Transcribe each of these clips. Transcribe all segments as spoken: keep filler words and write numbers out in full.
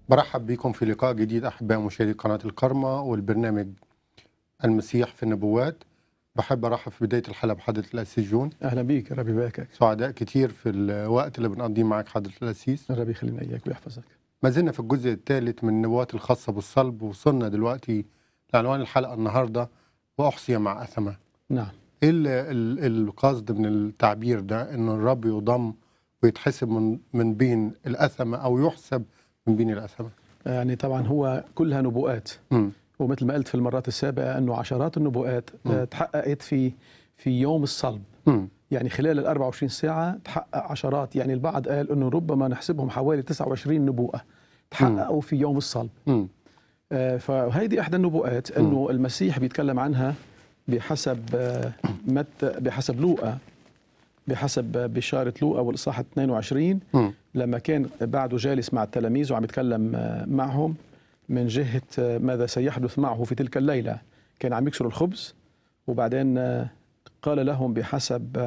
برحب بكم في لقاء جديد أحباء مشاهدي قناة الكرمة والبرنامج المسيح في النبوات. بحب أرحب في بداية الحلقة بحضرة الأسيس جون. أهلا بيك، ربي يباركك. سعداء كتير في الوقت اللي بنقضيه معك حضرة الأسيس. ربي يخلينا إياك ويحفظك. ما زلنا في الجزء الثالث من النبوات الخاصة بالصلب، وصلنا دلوقتي لعنوان الحلقة النهاردة وأحصي مع أثمة. نعم. إيه القصد من التعبير ده؟ إنه الرب يضم ويتحسب من من بين الأثمة أو يحسب من بين الأثمة. يعني طبعا هو كلها نبوءات، م. ومثل ما قلت في المرات السابقة أنه عشرات النبوءات م. تحققت في في يوم الصلب. م. يعني خلال ال أربعة وعشرين ساعة تحقق عشرات، يعني البعض قال أنه ربما نحسبهم حوالي تسعة وعشرين نبوءة تحققوا في يوم الصلب. م. آه فهيدي إحدى النبوءات أنه المسيح بيتكلم عنها بحسب آه مت بحسب لوقا، بحسب بشارة لوقا والإصحاح اثنين وعشرين، م. لما كان بعده جالس مع التلاميذ وعم يتكلم معهم من جهة ماذا سيحدث معه في تلك الليلة. كان عم يكسر الخبز، وبعدين قال لهم بحسب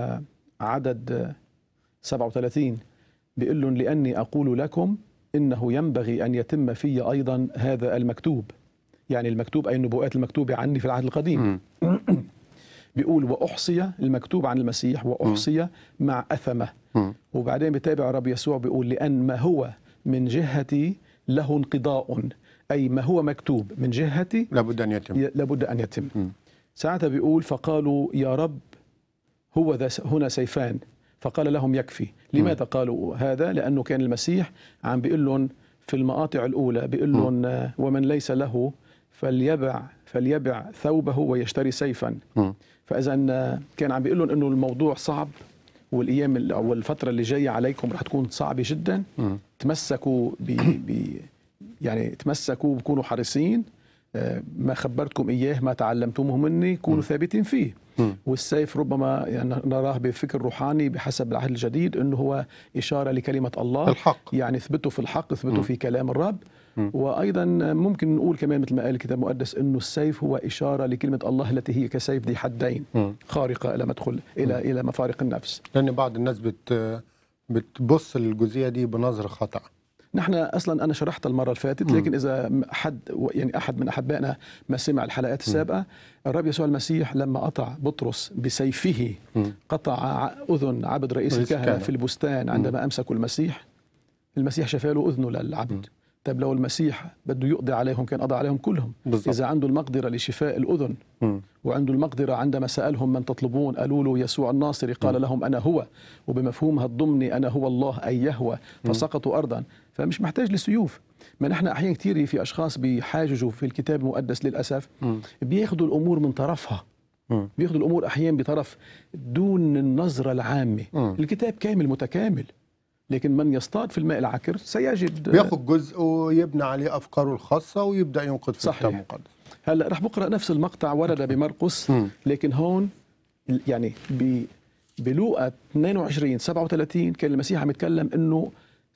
عدد سبعة وثلاثين، بيقول لهم لأني أقول لكم إنه ينبغي أن يتم في أيضا هذا المكتوب. يعني المكتوب أي النبوءات المكتوبة عني في العهد القديم. بيقول وأحصي المكتوب عن المسيح وأحصي مع أثمة. وبعدين بتابع الرب يسوع بيقول لأن ما هو من جهتي له انقضاء، أي ما هو مكتوب من جهتي لابد أن يتم لابد أن يتم. ساعتها بيقول فقالوا يا رب هو ذا هنا سيفان، فقال لهم يكفي. لماذا قالوا هذا؟ لأنه كان المسيح عم بيقول لهم في المقاطع الأولى بيقول لهم ومن ليس له فليبع فليبع ثوبه ويشتري سيفا. فإذا كان عم بيقول لهم إنه الموضوع صعب، والأيام أو الفترة اللي جاية عليكم رح تكون صعبة جدا. م. تمسكوا ب ب يعني تمسكوا بكونوا حريصين، ما خبرتكم إياه ما تعلمتموه مني كونوا م. ثابتين فيه. م. والسيف ربما يعني نراه بفكر روحاني بحسب العهد الجديد إنه هو إشارة لكلمة الله، الحق. يعني اثبتوا في الحق، اثبتوا م. في كلام الرب. م. وأيضا ممكن نقول كمان مثل ما قال الكتاب المقدس إنه السيف هو إشارة لكلمة الله التي هي كسيف ذي حدين، م. خارقة إلى مدخل إلى م. إلى مفارق النفس. لأن بعض الناس بت بتبص للجزئية دي بنظرة خطأ. نحن اصلا انا شرحت المره اللي فاتت، لكن اذا احد يعني احد من احبائنا ما سمع الحلقات السابقه، الرب يسوع المسيح لما قطع بطرس بسيفه قطع اذن عبد رئيس الكهنه في البستان عندما امسكوا المسيح، المسيح شفى له اذنه للعبد. طيب لو المسيح بده يقضي عليهم كان قضى عليهم كلهم. بالضبط. اذا عنده المقدره لشفاء الاذن م. وعنده المقدره، عندما سالهم من تطلبون قالوا له يسوع الناصري، قال م. لهم انا هو، وبمفهومها الضمني انا هو الله اي يهوى، فسقطوا ارضا. فمش محتاج لسيوف. ما نحن احيانا كثير في اشخاص بيحاججوا في الكتاب المقدس للاسف، م. بياخذوا الامور من طرفها، م. بياخذوا الامور احيانا بطرف دون النظره العامه. م. الكتاب كامل متكامل، لكن من يصطاد في الماء العكر سيجد بياخذ جزء ويبنى عليه افكاره الخاصه ويبدا ينقد في الكتاب المقدس. هلا رح بقرا نفس المقطع ورد بمرقس، لكن هون يعني بلوقا اثنين وعشرين سبعة وثلاثين كان المسيح عم يتكلم انه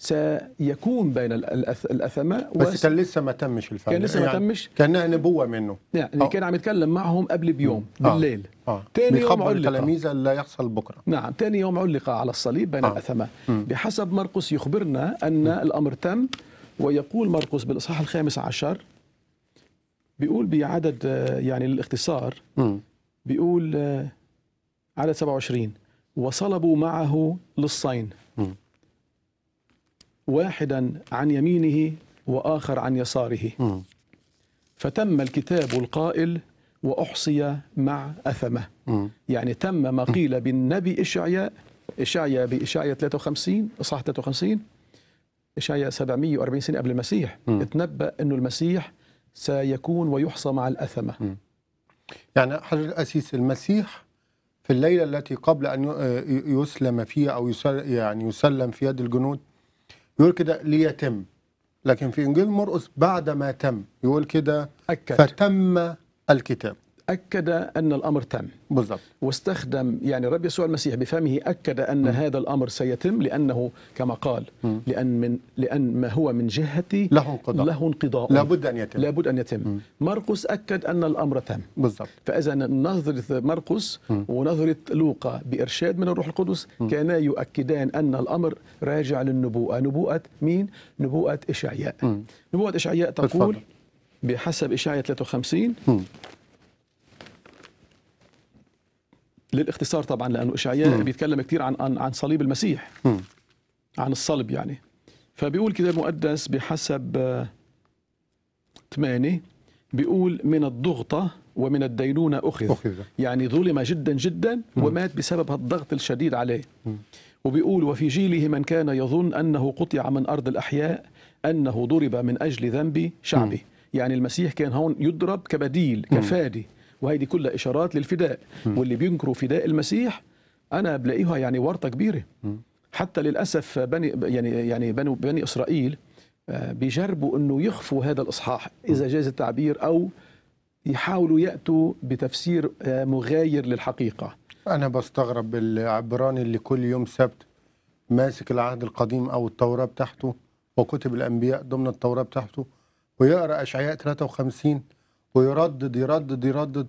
سيكون بين الاثماء، بس كان لسه ما تمش الفعل، كان لسه ما تمش، كانها نبوه منه. يعني كان عم يتكلم معهم قبل بيوم بالليل. اه ثاني يوم علق التلاميذ اللي يحصل بكره. نعم، ثاني يوم علق على الصليب بين آه. الاثماء. بحسب مرقس يخبرنا ان م. الامر تم، ويقول مرقس بالاصحاح الخامس عشر بيقول بعدد يعني للاختصار، م. بيقول عدد سبعة وعشرين وصلبوا معه للصين، م. واحدا عن يمينه وآخر عن يساره، م. فتم الكتاب القائل وأحصي مع أثمة. م. يعني تم ما قيل بالنبي إشعياء، إشعياء بإشعياء ثلاثة وخمسين إصحاح ثلاثة وخمسين، إشعياء سبعمئة وأربعين سنة قبل المسيح، م. اتنبأ أنه المسيح سيكون ويحصى مع الأثمة. م. يعني حضرة الأسيس المسيح في الليلة التي قبل أن يسلم فيها أو يسلم يعني يسلم في يد الجنود يقول كده ليتم، لكن في إنجيل مرقس بعد ما تم يقول كده فتم الكتاب. أكد أن الأمر تم بالضبط. واستخدم يعني الرب يسوع المسيح بفمه أكد أن م. هذا الأمر سيتم، لأنه كما قال م. لأن من لأن ما هو من جهتي له انقضاء له انقضاء لابد أن يتم لابد أن يتم م. مرقس أكد أن الأمر تم بالضبط. فإذا نظرة مرقس م. ونظرة لوقا بإرشاد من الروح القدس م. كانا يؤكدان أن الأمر راجع للنبوءة. نبوءة مين؟ نبوءة إشعياء. م. نبوءة إشعياء تقول اتفضل. بحسب إشعياء ثلاثة وخمسين م. للاختصار طبعا لأنه إشعياء بيتكلم كثير عن عن عن صليب المسيح م. عن الصلب يعني. فبيقول كتاب مقدس بحسب ثمانية بيقول من الضغطة ومن الدينونة أخذ, أخذ. يعني ظلم جدا جدا م. ومات بسبب الضغط الشديد عليه م. وبيقول وفي جيله من كان يظن أنه قطع من أرض الأحياء أنه ضرب من أجل ذنب شعبه م. يعني المسيح كان هون يضرب كبديل كفادي، وهذه كلها إشارات للفداء م. واللي بينكروا فداء المسيح أنا بلاقيها يعني ورطة كبيرة م. حتى للأسف بني يعني يعني بني, بني إسرائيل بيجربوا أنه يخفوا هذا الإصحاح إذا جاز التعبير أو يحاولوا يأتوا بتفسير مغاير للحقيقة. أنا بستغرب العبراني اللي كل يوم سبت ماسك العهد القديم أو التوراة بتاعته وكتب الأنبياء ضمن التوراة بتاعته ويقرأ أشعياء ثلاثة وخمسين ويردد يردد يردد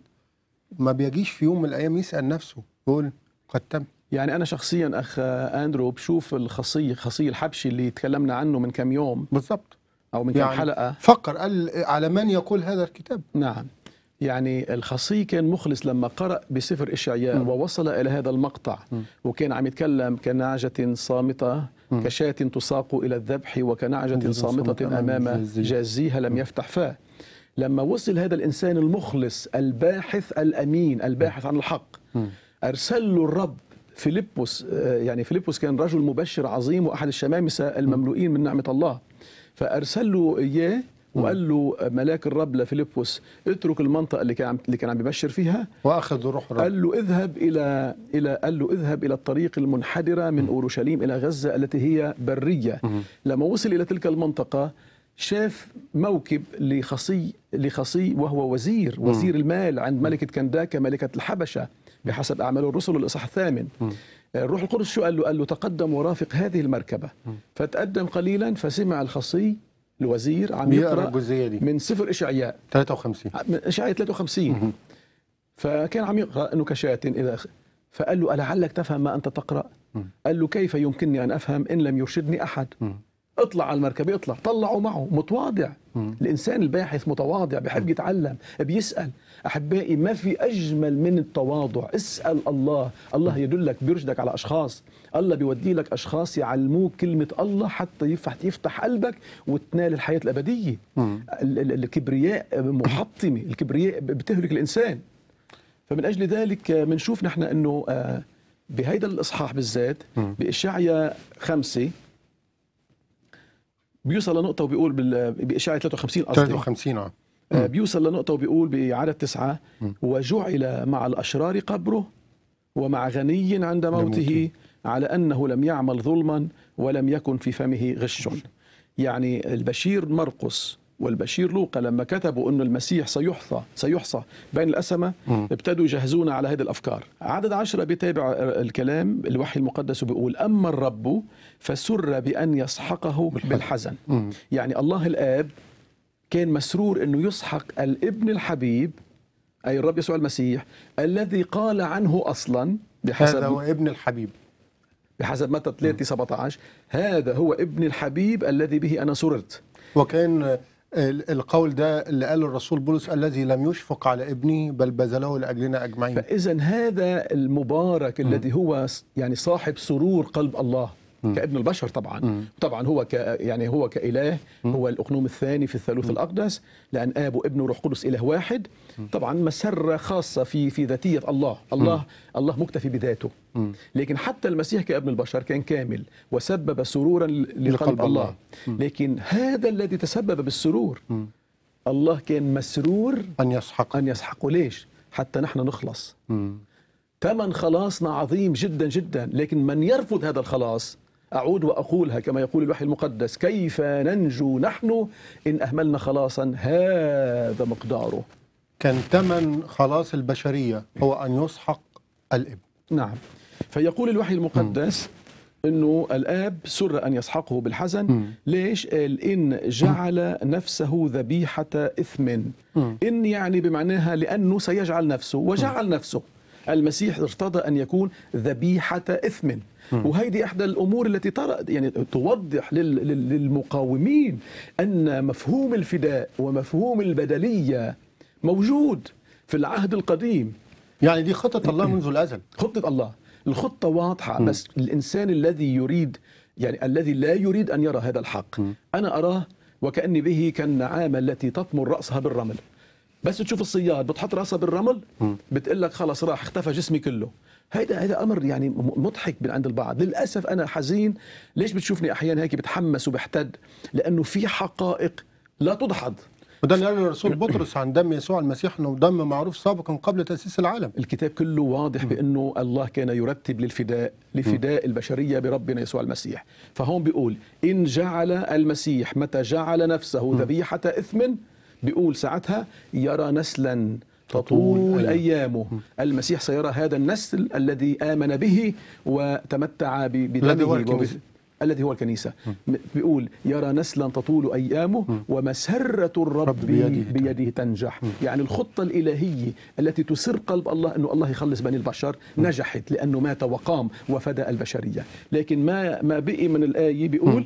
ما بيجيش في يوم من الأيام يسأل نفسه يقول قد تم. يعني أنا شخصيا أخ أندرو بشوف الخصي خصي الحبشي اللي تكلمنا عنه من كم يوم بالضبط أو من كم يعني حلقة فكر قال على من يقول هذا الكتاب. نعم يعني الخصي كان مخلص لما قرأ بسفر إشعياء م. ووصل إلى هذا المقطع م. وكان عم يتكلم كنعجة صامتة م. كشاة تساق إلى الذبح وكنعجة صامتة أمام جازيها لم يفتح فاه. لما وصل هذا الإنسان المخلص الباحث الأمين الباحث عن الحق م. أرسل له الرب فيلبس، يعني فيلبس كان رجل مبشر عظيم وأحد الشمامسة المملوئين من نعمة الله، فأرسل له إياه وقال له ملاك الرب لفيلبس اترك المنطقة اللي كان اللي كان عم يبشر فيها وأخذ روح الرب. قال له اذهب إلى إلى قال له اذهب إلى الطريق المنحدرة من أورشليم إلى غزة التي هي برية. م. لما وصل إلى تلك المنطقة شاف موكب لخصي لخصي وهو وزير وزير المال عند ملكة كنداكا ملكة الحبشة بحسب أعمال الرسل الإصحاح الثامن. الروح القدس شو قال له؟ قال له تقدم ورافق هذه المركبة. فتقدم قليلا فسمع الخصي الوزير عم يقرأ من سفر إشعياء ثلاثة وخمسين إشعياء ثلاثة وخمسين فكان عم يقرأ أنه كشاة إذا فقال له ألعلك تفهم ما أنت تقرأ؟ قال له كيف يمكنني أن أفهم إن لم يرشدني أحد؟ اطلع على المركبة اطلع طلعوا معه متواضع. م. الإنسان الباحث متواضع بحب يتعلم بيسأل. أحبائي ما في أجمل من التواضع. اسأل الله، الله يدلك بيرشدك على أشخاص، الله بيودي لك أشخاص يعلموك كلمة الله حتى يفتح يفتح قلبك وتنال الحياة الأبدية. م. الكبرياء محطمة، الكبرياء بتهلك الإنسان. فمن أجل ذلك بنشوف نحن أنه بهيدا الإصحاح بالذات بإشعياء خمسة بيوصل لنقطة وبيقول بإشعياء ثلاثة وخمسين قصدي ثلاثة وخمسين اه بيوصل لنقطة وبيقول بعدد تسعة م. وجعل مع الأشرار قبره ومع غني عند موته على أنه لم يعمل ظلما ولم يكن في فمه غش. يعني البشير مرقس والبشير لوقا لما كتبوا أن المسيح سيحصى سيحصى بين الأسمة م. ابتدوا يجهزون على هذه الأفكار. عدد عشرة بيتابع الكلام الوحي المقدس وبيقول أما الرب فسر بأن يسحقه بالحزن. م. يعني الله الآب كان مسرور أنه يسحق الابن الحبيب أي الرب يسوع المسيح الذي قال عنه أصلا بحسب هذا هو ابن الحبيب بحسب متى ثلاثة سبعة عشر هذا هو ابن الحبيب الذي به أنا سررت. وكان القول ده اللي قاله الرسول بولس الذي لم يشفق على ابنه بل بذله لأجلنا أجمعين. فإذا هذا المبارك م. الذي هو يعني صاحب سرور قلب الله م. كابن البشر طبعا م. طبعا هو ك يعني هو كإله م. هو الأقنوم الثاني في الثالوث م. الأقدس لأن آب وابن وروح قدس إله واحد. م. طبعا مسرة خاصة في في ذاتية الله الله م. الله مكتفي بذاته. م. لكن حتى المسيح كابن البشر كان كامل وسبب سرورا لقلب الله. الله. لكن هذا الذي تسبب بالسرور م. الله كان مسرور أن يسحق أن يسحقه. ليش؟ حتى نحن نخلص. م. ثمن خلاصنا عظيم جدا جدا، لكن من يرفض هذا الخلاص أعود وأقولها كما يقول الوحي المقدس كيف ننجو نحن إن أهملنا خلاصا هذا مقداره. كان ثمن خلاص البشرية هو أن يسحق الابن. نعم. فيقول الوحي المقدس انه الاب سر ان يسحقه بالحزن. م. ليش؟ قال ان جعل نفسه ذبيحه اثم. م. ان يعني بمعناها لانه سيجعل نفسه وجعل نفسه. المسيح ارتضى ان يكون ذبيحه اثم. م. وهيدي احدى الامور التي ترى يعني توضح للمقاومين ان مفهوم الفداء ومفهوم البدليه موجود في العهد القديم. يعني دي خطه الله منذ الازل. خطه الله، الخطة واضحة. م. بس الإنسان الذي يريد يعني الذي لا يريد أن يرى هذا الحق، م. أنا أراه وكأني به كالنعامة التي تطمر رأسها بالرمل. بس تشوف الصياد بتحط رأسها بالرمل بتقول لك خلاص راح اختفى جسمي كله. هيدا هذا أمر يعني مضحك من عند البعض. للأسف أنا حزين. ليش بتشوفني أحيانا هيك بتحمس وبحتد؟ لأنه في حقائق لا تدحض. وده اللي قاله الرسول بطرس عن دم يسوع المسيح انه دم معروف سابقا قبل تأسيس العالم. الكتاب كله واضح بانه الله كان يرتب للفداء لفداء البشريه بربنا يسوع المسيح. فهون بيقول ان جعل المسيح متى جعل نفسه ذبيحه اثم، بيقول ساعتها يرى نسلا تطول ايامه. المسيح سيرى هذا النسل الذي امن به وتمتع بدمه الذي هو الكنيسة. م. بيقول يرى نسلا تطول أيامه م. ومسرة الرب بيده, بيده تنجح. م. يعني الخطة الإلهية التي تسر قلب الله أنه الله يخلص بني البشر م. نجحت لأنه مات وقام وفدى البشرية. لكن ما ما بقي من الآية بيقول م.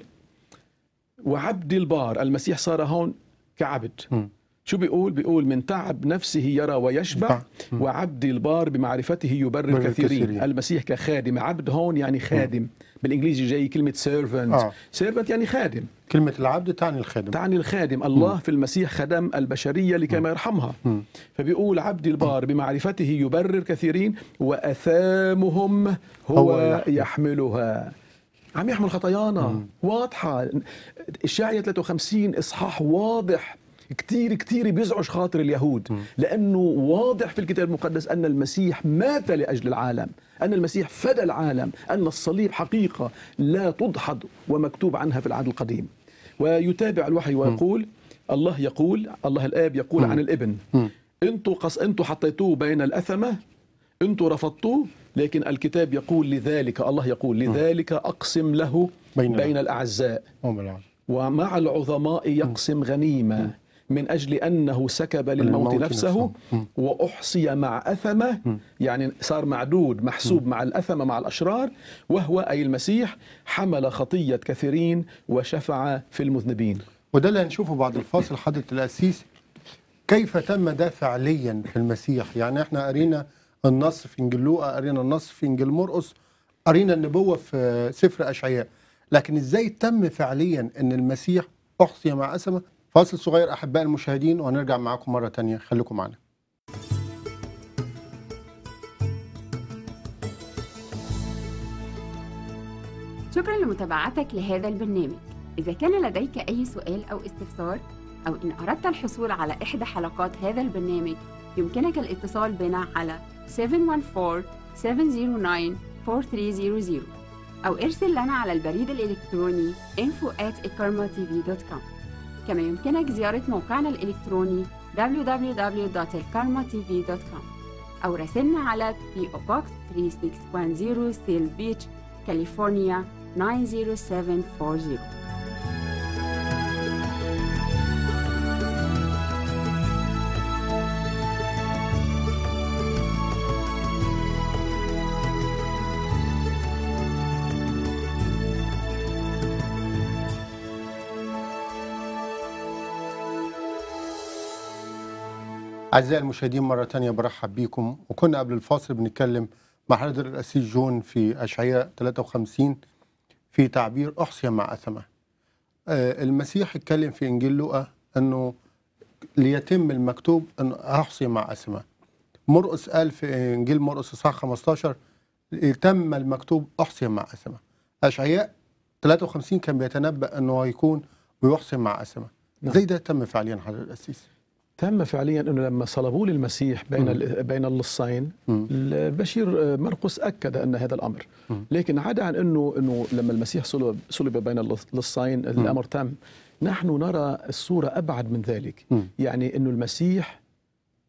وعبد البار. المسيح صار هون كعبد. م. شو بيقول؟ بيقول من تعب نفسه يرى ويشبع، وعبد البار بمعرفته يبرر كثيرين. كثيرين. المسيح كخادم. عبد هون يعني خادم. م. بالإنجليزي جاي كلمة سيرفنت. آه. سيرفنت يعني خادم. كلمة العبد تعني الخادم. تعني الخادم. الله م. في المسيح خدم البشرية لكي ما يرحمها. م. فبيقول عبد البار بمعرفته يبرر كثيرين وأثامهم هو, هو يحملها. عم يحمل خطايانا. م. واضحة. إشعياء ثلاثة وخمسين إصحاح واضح كتير كتير بيزعج خاطر اليهود. م. لأنه واضح في الكتاب المقدس أن المسيح مات لأجل العالم، أن المسيح فدى العالم، أن الصليب حقيقة لا تدحض ومكتوب عنها في العهد القديم. ويتابع الوحي ويقول م. الله يقول الله الآب يقول م. عن الابن م. انتوا قص انتوا حطيتوه بين الأثمة، انتوا رفضتوه، لكن الكتاب يقول لذلك الله يقول لذلك أقسم له بين, بين الأعزاء ومع العظماء يقسم غنيمة من أجل أنه سكب للموت نفسه وأحصي مع أثمة. يعني صار معدود محسوب مع الأثمة مع الأشرار، وهو أي المسيح حمل خطية كثيرين وشفع في المذنبين. وده اللي هنشوفه بعد الفاصل حضرة القسيس، كيف تم ده فعليا في المسيح. يعني احنا قرينا النص في إنجيل لوقا، قرينا النص في إنجيل مرقس، قرينا النبوة في سفر أشعياء، لكن ازاي تم فعليا ان المسيح أحصي مع أثمة؟ فاصل صغير أحباء المشاهدين وهنرجع معاكم مرة تانية، خليكم معنا. شكرا لمتابعتك لهذا البرنامج. إذا كان لديك أي سؤال أو استفسار، أو إن أردت الحصول على إحدى حلقات هذا البرنامج، يمكنك الاتصال بنا على سبعة واحد أربعة سبعة صفر تسعة أربعة ثلاثة صفر صفر أو ارسل لنا على البريد الإلكتروني info at ikarma t v dot com. كما يمكنك زيارة موقعنا الإلكتروني دبليو دبليو دبليو دوت الكارما تي في دوت كوم أو راسلنا على بي أو Box ثلاثة ستة واحد صفر سيل بيتش كاليفورنيا تسعة صفر سبعة أربعة صفر. أعزائي المشاهدين مرة تانية برحب بيكم. وكنا قبل الفاصل بنتكلم مع حضرة القسيس جون في أشعياء ثلاثة وخمسين في تعبير أحصي مع أثمة. آه المسيح اتكلم في إنجيل لوقا أنه ليتم المكتوب أنه أحصي مع أثمة. مرقس قال في إنجيل مرقس إصحاح خمسة عشر تم المكتوب أحصي مع أثمة. أشعياء ثلاثة وخمسين كان بيتنبأ أنه هيكون ويحصي مع أثمة. زي ده تم فعليا حضرة القسيس؟ تم فعليا انه لما صلبوا للمسيح بين بين اللصين، البشير مرقس اكد ان هذا الامر، لكن عدا عن انه انه لما المسيح صلب صلب بين اللصين الامر تم. نحن نرى الصوره ابعد من ذلك، يعني انه المسيح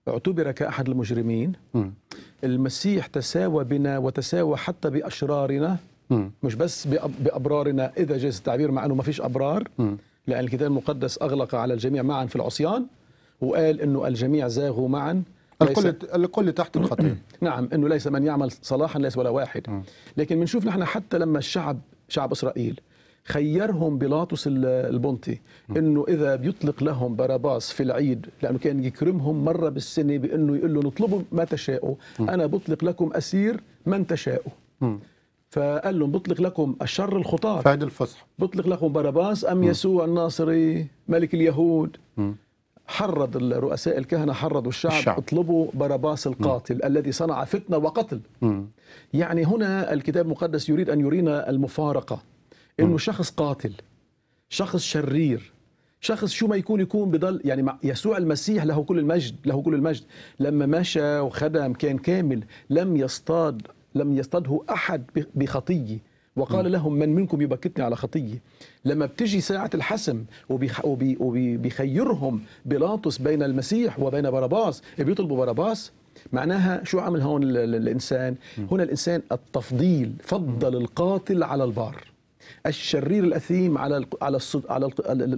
اعتبر كأحد المجرمين. م. المسيح تساوى بنا وتساوى حتى بأشرارنا، م. مش بس بأبرارنا إذا جاز التعبير، مع أنه ما فيش أبرار، م. لأن الكتاب المقدس أغلق على الجميع معا في العصيان، وقال أنه الجميع زاغوا معا، الكل الكل تحت الخطية. نعم، أنه ليس من يعمل صلاحا ليس ولا واحد. م. لكن بنشوف نحن حتى لما الشعب شعب إسرائيل خيرهم بيلاطس البنطي انه اذا بيطلق لهم باراباس في العيد، لانه كان يكرمهم مره بالسنه بانه يقول له نطلبوا ما تشاءوا، انا بطلق لكم اسير من تشاءوا. فقال لهم بطلق لكم الشر الخطاة في عيد الفصح، بطلق لكم باراباس ام يسوع الناصري ملك اليهود. م. حرض الرؤساء الكهنه، حرضوا الشعب, الشعب. اطلبوا باراباس القاتل م. الذي صنع فتنه وقتل. م. يعني هنا الكتاب المقدس يريد ان يرينا المفارقه، انه شخص قاتل، شخص شرير، شخص شو ما يكون يكون بضل يعني مع يسوع المسيح له كل المجد، له كل المجد. لما مشى وخدم كان كامل، لم يصطاد لم يصطاده احد بخطيه، وقال لهم من منكم يبكتني على خطيه. لما بتجي ساعه الحسم وبيخيرهم بيلاطس بين المسيح وبين باراباس، بيطلبوا باراباس، معناها شو عمل هون الانسان؟ هنا الانسان التفضيل، فضل القاتل على البار، الشرير الأثيم على ال على الصد على ال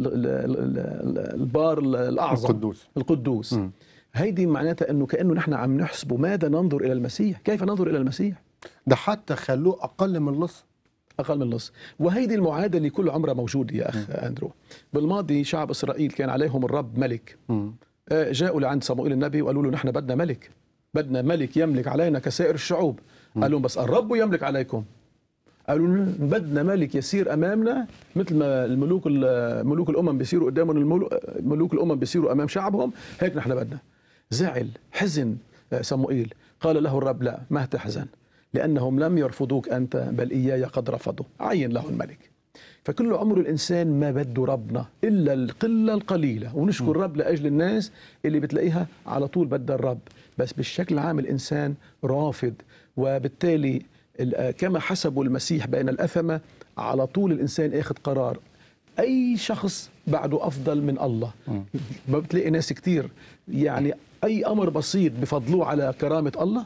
البار الأعظم القدوس القدوس. م. هيدي معناتها أنه كأنه نحن عم نحسبه ماذا ننظر إلى المسيح، كيف ننظر إلى المسيح. ده حتى خلوه أقل من لص، أقل من لص. وهيدي المعادلة اللي كل عمرها موجودة يا أخ م. أندرو. بالماضي شعب إسرائيل كان عليهم الرب ملك، م. جاءوا لعند صموئيل النبي وقالوا له نحن بدنا ملك، بدنا ملك يملك علينا كسائر الشعوب. م. قال لهم بس الرب يملك عليكم. قالوا بدنا ملك يسير امامنا مثل ما الملوك ملوك الامم بيصيروا قدامهم، ملوك الامم بيصيروا امام شعبهم، هيك نحن بدنا. زعل، حزن صموئيل، قال له الرب لا، ما تحزن، لانهم لم يرفضوك انت بل اياي قد رفضوا، عين له الملك. فكل عمر الانسان ما بده ربنا الا القله القليله، ونشكر الرب لاجل الناس اللي بتلاقيها على طول بدها الرب، بس بالشكل العام الانسان رافض. وبالتالي كما حسبوا المسيح بين الأثمة، على طول الإنسان ياخذ قرار أي شخص بعده أفضل من الله. ما بتلاقي ناس كتير يعني أي أمر بسيط بفضلوه على كرامة الله،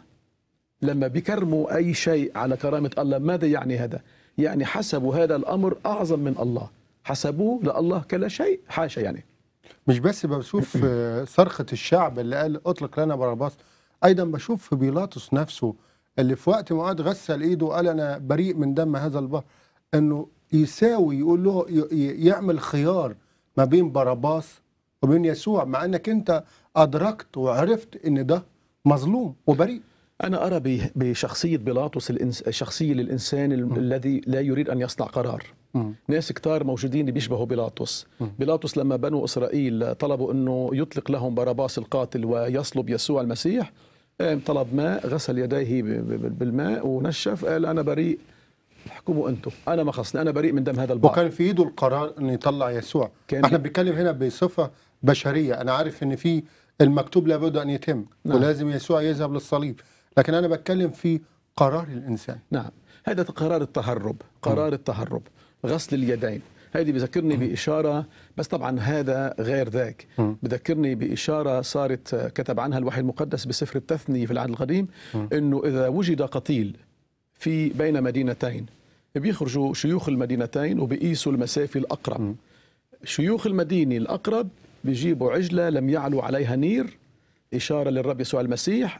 لما بيكرموا أي شيء على كرامة الله، ماذا يعني هذا؟ يعني حسبوا هذا الأمر أعظم من الله، حسبوه لله كلا شيء، حاشا. يعني مش بس بشوف صرخة الشعب اللي قال أطلق لنا باراباس، أيضا بشوف في بيلاطس نفسه اللي في وقت ما قعد غسل ايده وقال انا بريء من دم هذا البحر، انه يساوي يقول له يعمل خيار ما بين باراباس وبين يسوع، مع انك انت ادركت وعرفت ان ده مظلوم وبريء. انا ارى بشخصيه بيلاطس شخصيه للانسان الذي لا يريد ان يصنع قرار. م. ناس كتار موجودين بيشبهوا بيلاطس. بيلاطس لما بنو اسرائيل طلبوا انه يطلق لهم باراباس القاتل ويصلب يسوع المسيح، طلب ماء، غسل يديه بالماء ونشف، قال أنا بريء، احكموا أنتم، أنا ما خصني، أنا بريء من دم هذا البحر. وكان في إيده القرار أن يطلع يسوع. احنا بنتكلم هنا بصفة بشرية، أنا عارف أن في المكتوب لابد أن يتم. نعم. ولازم يسوع يذهب للصليب، لكن أنا بتكلم في قرار الإنسان. نعم، هذا قرار التهرب، قرار م. التهرب، غسل اليدين. هذه بذكرني بإشارة، بس طبعا هذا غير ذاك. بذكرني بإشارة صارت كتب عنها الوحي المقدس بسفر التثنية في العهد القديم، إنه إذا وجد قتيل في بين مدينتين، بيخرجوا شيوخ المدينتين وبيقيسوا المسافة الأقرب. شيوخ المدينة الأقرب بيجيبوا عجلة لم يعلو عليها نير، إشارة للرب يسوع المسيح.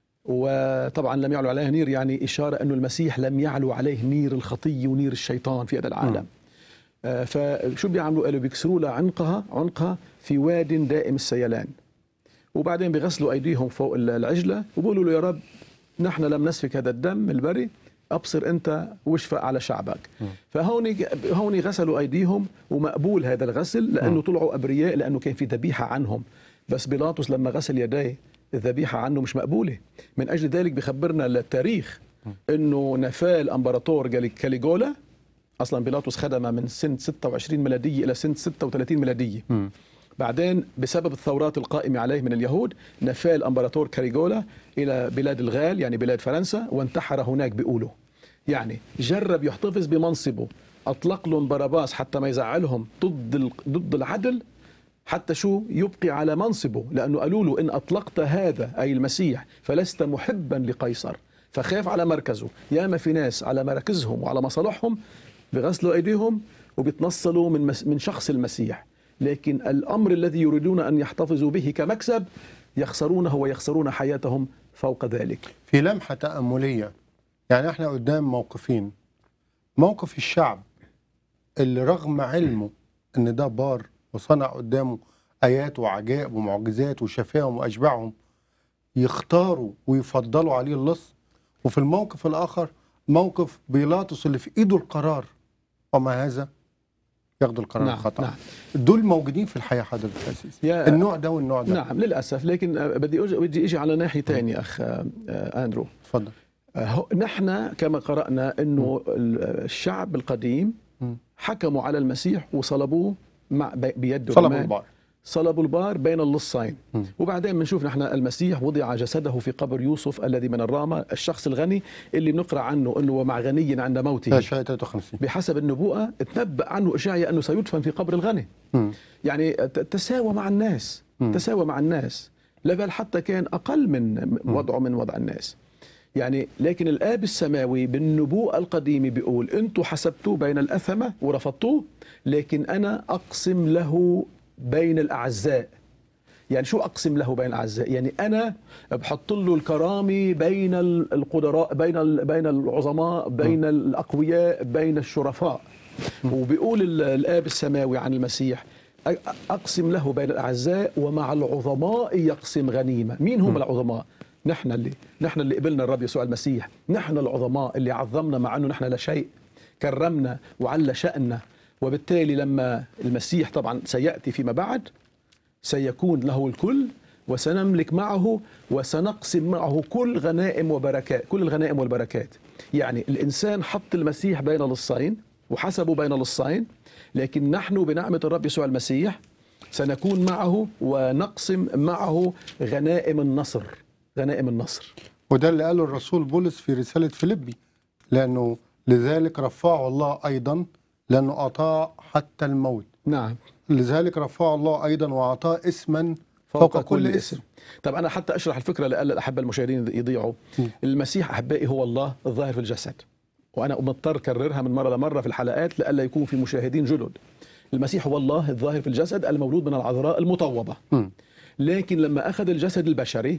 وطبعا لم يعلو عليها نير يعني إشارة أنه المسيح لم يعلو عليه نير الخطية ونير الشيطان في هذا العالم. فشو بيعملوا؟ قالوا بيكسروا لها عنقها عنقها في واد دائم السيلان، وبعدين بيغسلوا ايديهم فوق العجله وبيقولوا له يا رب نحن لم نسفك هذا الدم البري، ابصر انت واشفق على شعبك. فهون هون غسلوا ايديهم، ومقبول هذا الغسل لانه طلعوا ابرياء، لانه كان في ذبيحه عنهم. بس بيلاطس لما غسل يديه الذبيحه عنه مش مقبوله. من اجل ذلك بخبرنا التاريخ انه نفاه الامبراطور كاليغولا، اصلا بيلاطس خدم من سنه ستة وعشرين ميلاديه الى سنه ستة وثلاثين ميلاديه. م. بعدين بسبب الثورات القائمه عليه من اليهود نفاه الامبراطور كاليغولا الى بلاد الغال، يعني بلاد فرنسا، وانتحر هناك بيقولوا. يعني جرب يحتفظ بمنصبه، اطلق لهم باراباس حتى ما يزعلهم ضد ضد العدل، حتى شو يبقي على منصبه، لأنه قالوا له إن أطلقت هذا أي المسيح فلست محبا لقيصر، فخاف على مركزه. ياما في ناس على مراكزهم وعلى مصالحهم بغسلوا أيديهم وبيتنصلوا من مس من شخص المسيح، لكن الأمر الذي يريدون أن يحتفظوا به كمكسب يخسرونه ويخسرون حياتهم فوق ذلك. في لمحة تأملية، يعني احنا قدام موقفين: موقف الشعب اللي رغم علمه ان ده بار وصنع قدامه آيات وعجائب ومعجزات وشفاهم وأشبعهم يختاروا ويفضلوا عليه اللص، وفي الموقف الآخر موقف بيلاطس اللي في إيده القرار ومع هذا ياخد القرار نعم الخطأ. نعم. دول موجودين في الحياة حضرتك الأسيس، النوع ده والنوع ده. نعم للأسف، لكن بدي بدي أجي على ناحية ثانية أخ أندرو. تفضل. نحن كما قرأنا أنه الشعب القديم حكموا على المسيح وصلبوه مع بيده، صلبوا البار صلبوا البار بين اللصين. وبعدين بنشوف نحن المسيح وضع جسده في قبر يوسف الذي من الرامة، الشخص الغني اللي بنقرأ عنه أنه ومع غني عند موته إشعياء ثلاثة وخمسين بحسب النبوءة تنبأ عنه إشعياء أنه سيدفن في قبر الغني. م. يعني تساوى مع الناس، م. تساوى مع الناس، لا بل حتى كان أقل من وضعه من وضع الناس. يعني لكن الآب السماوي بالنبوءة القديمة بيقول أنتوا حسبتوه بين الأثمة ورفضتوه، لكن أنا أقسم له بين الأعزاء. يعني شو أقسم له بين الأعزاء؟ يعني أنا بحط له الكرامة بين القدراء، بين بين العظماء، بين الأقوياء، بين الشرفاء. وبيقول الآب السماوي عن المسيح أقسم له بين الأعزاء ومع العظماء يقسم غنيمة. مين هم العظماء؟ نحن اللي نحن اللي قبلنا الرب يسوع المسيح، نحن العظماء اللي عظمنا مع أنه نحن لا شيء، كرمنا وعلى شأننا. وبالتالي لما المسيح طبعا سيأتي فيما بعد سيكون له الكل وسنملك معه وسنقسم معه كل غنائم وبركات، كل الغنائم والبركات. يعني الإنسان حط المسيح بين لصين وحسبه بين لصين، لكن نحن بنعمة الرب يسوع المسيح سنكون معه ونقسم معه غنائم النصر، غنائم النصر. وده اللي قاله الرسول بولس في رسالة فيليبي، لأنه لذلك رفعه الله أيضا لأنه أطاع حتى الموت. نعم. لذلك رفعه الله أيضا وأعطاه اسما فوق, فوق كل اسم. طب أنا حتى أشرح الفكرة لألا الأحبة المشاهدين يضيعوا. م. المسيح أحبائي هو الله الظاهر في الجسد، وأنا مضطر أكررها من مرة لمرة في الحلقات لألا يكون في مشاهدين جدد. المسيح هو الله الظاهر في الجسد المولود من العذراء المطوبة. م. لكن لما أخذ الجسد البشري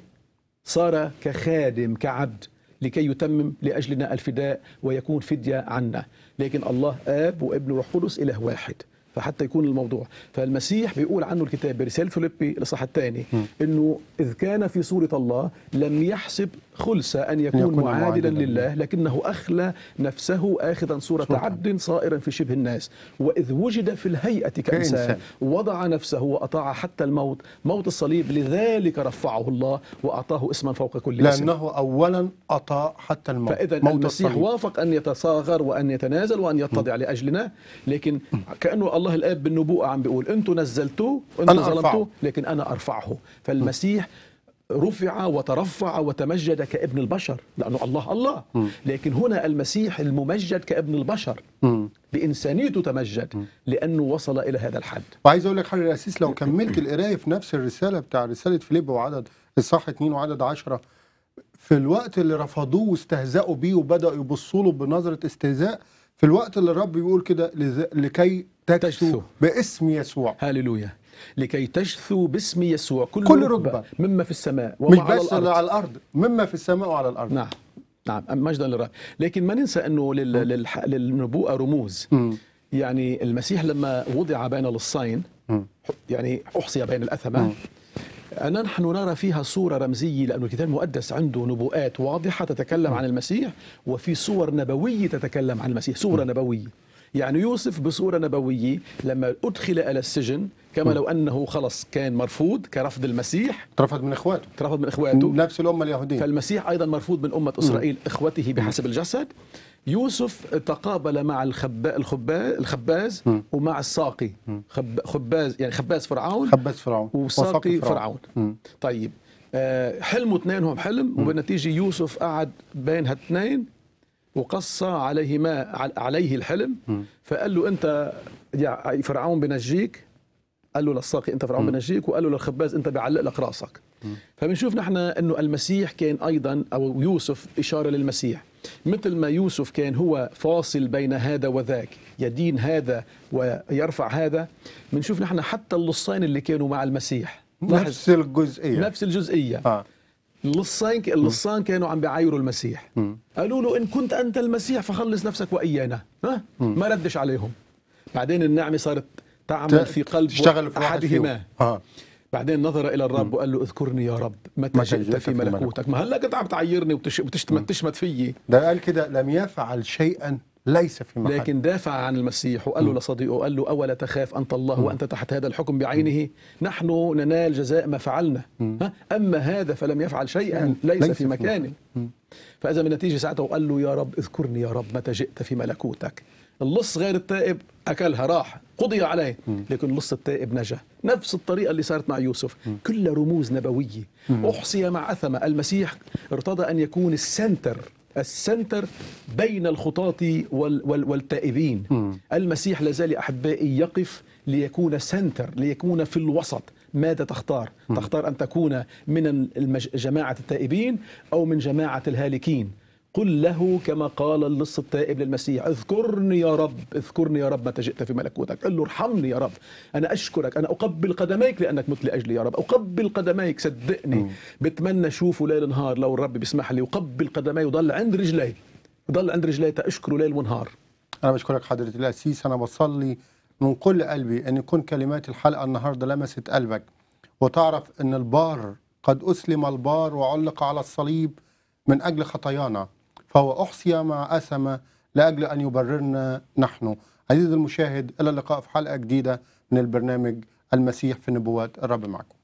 صار كخادم كعبد لكي يتمم لأجلنا الفداء ويكون فدية عنا. لكن الله آب وابن وروح قدس إله واحد، فحتى يكون الموضوع. فالمسيح بيقول عنه الكتاب برسالة فيليبي الإصحاح الثاني إنه إذ كان في صورة الله لم يحسب خلسة أن يكون, يكون معادلا لله، لكنه أخلى نفسه آخذا صورة عبد صائرا في شبه الناس، وإذ وجد في الهيئة كإنسان وضع نفسه وأطاع حتى الموت، موت الصليب، لذلك رفعه الله وأعطاه اسما فوق كل اسم، لأنه أولا أطاع حتى الموت. فإذا المسيح الصليب وافق أن يتصاغر وأن يتنازل وأن يتضع لأجلنا، لكن كأنه الله الآب بالنبوءة عم بيقول أنتوا نزلتوه أنتوا ظلمتوه لكن أنا أرفعه. فالمسيح رفع وترفع وتمجد كابن البشر لأنه الله الله، لكن هنا المسيح الممجد كابن البشر بإنسانيته تمجد لأنه وصل إلى هذا الحد. وعايز أقول لك حاجة يا أسيس، لو كملت القراية في نفس الرسالة بتاع رسالة فيليبي وعدد الصح اثنين وعدد عشرة، في الوقت اللي رفضوه واستهزأوا بيه وبدأوا يبصوا له بنظرة استهزاء، في الوقت اللي الرب يقول كده لكي تجثو باسم يسوع. هاليلويا. لكي تجثو باسم يسوع كل, كل ركبة مما في السماء وما على الأرض، مش بس على الأرض، مما في السماء وعلى الأرض. نعم نعم مجدا للرب. لكن ما ننسى أنه لل... للنبوءة رموز. م. يعني المسيح لما وضع بين لصين يعني أحصي بين الأثمة، أنا نحن نرى فيها صورة رمزية، لأن الكتاب المقدس عنده نبوءات واضحة تتكلم م. عن المسيح، وفي صور نبوية تتكلم عن المسيح، صورة م. نبوية. يعني يوسف بصورة نبوية لما أدخل إلى السجن كما م. لو أنه خلص كان مرفوض كرفض المسيح، ترفض من إخواته، ترفض من إخواته نفس الأمة اليهودية، فالمسيح أيضا مرفوض من أمة إسرائيل م. إخوته بحسب الجسد. يوسف تقابل مع الخبا الخباز الخباز م. ومع الساقي خب خباز يعني خباز فرعون خباز فرعون وساقي فرعون, فرعون. طيب آه حلموا اثنينهم حلم، وبالنتيجة يوسف قعد بين هالاثنين وقص عليهما عليه الحلم، فقال له أنت يا فرعون بنجيك قال له للساقي انت فرعون بنجيك، وقال له للخباز انت بيعلق لك راسك. فبنشوف نحن انه المسيح كان ايضا، او يوسف اشاره للمسيح، مثل ما يوسف كان هو فاصل بين هذا وذاك، يدين هذا ويرفع هذا. بنشوف نحن حتى اللصين اللي كانوا مع المسيح نفس الجزئيه نفس الجزئيه آه. اللصين اللصان كانوا عم بيعايروا المسيح، م. قالوا له ان كنت انت المسيح فخلص نفسك وايانا. ها م. ما ردش عليهم. بعدين النعمه صارت تعمل في قلب احدهما. آه. بعدين نظر الى الرب وقال له اذكرني يا رب متى جئت في ملكوتك. ما هلا كنت عم تعيرني وتشتمت فيي. ده قال كده لم يفعل شيئا ليس في محل، لكن دافع عن المسيح وقال له لصديقه، قال له أولا تخاف أنت الله وأنت تحت هذا الحكم بعينه؟ نحن ننال جزاء ما فعلنا، ها؟ أما هذا فلم يفعل شيئا ليس, ليس في مكانه. فإذا من النتيجة ساعته وقال له يا رب اذكرني يا رب متى جئت في ملكوتك. اللص غير التائب أكلها راح قضي عليه، لكن اللص التائب نجا. نفس الطريقة اللي صارت مع يوسف، كل رموز نبوية. أحصي مع أثم. المسيح ارتضى أن يكون السنتر السنتر بين الخطاة وال وال والتائبين. م. المسيح لازال أحبائي يقف ليكون سنتر، ليكون في الوسط. ماذا تختار؟ م. تختار أن تكون من جماعة التائبين أو من جماعة الهالكين؟ قل له كما قال اللص التائب للمسيح اذكرني يا رب اذكرني يا رب متى جئت في ملكوتك. قل له ارحمني يا رب، أنا أشكرك، أنا أقبل قدميك لأنك مت لأجلي يا رب. أقبل قدميك صدقني. م. بتمنى أشوفه ليل نهار لو الرب بيسمح لي. أقبل قدمي وضل عند رجلي، ضل عند رجلي تأشكره ليل ونهار. أنا بشكرك حضرة الأسيس. أنا بصلي من كل قلبي أن يكون كلمات الحلقة النهاردة لمست قلبك، وتعرف أن البار قد أسلم البار وعلق على الصليب من أجل خطايانا، فهو أحصي مع أثم لأجل أن يبررنا نحن. عزيزي المشاهد، إلى اللقاء في حلقة جديدة من البرنامج المسيح في النبوات. الرب معكم.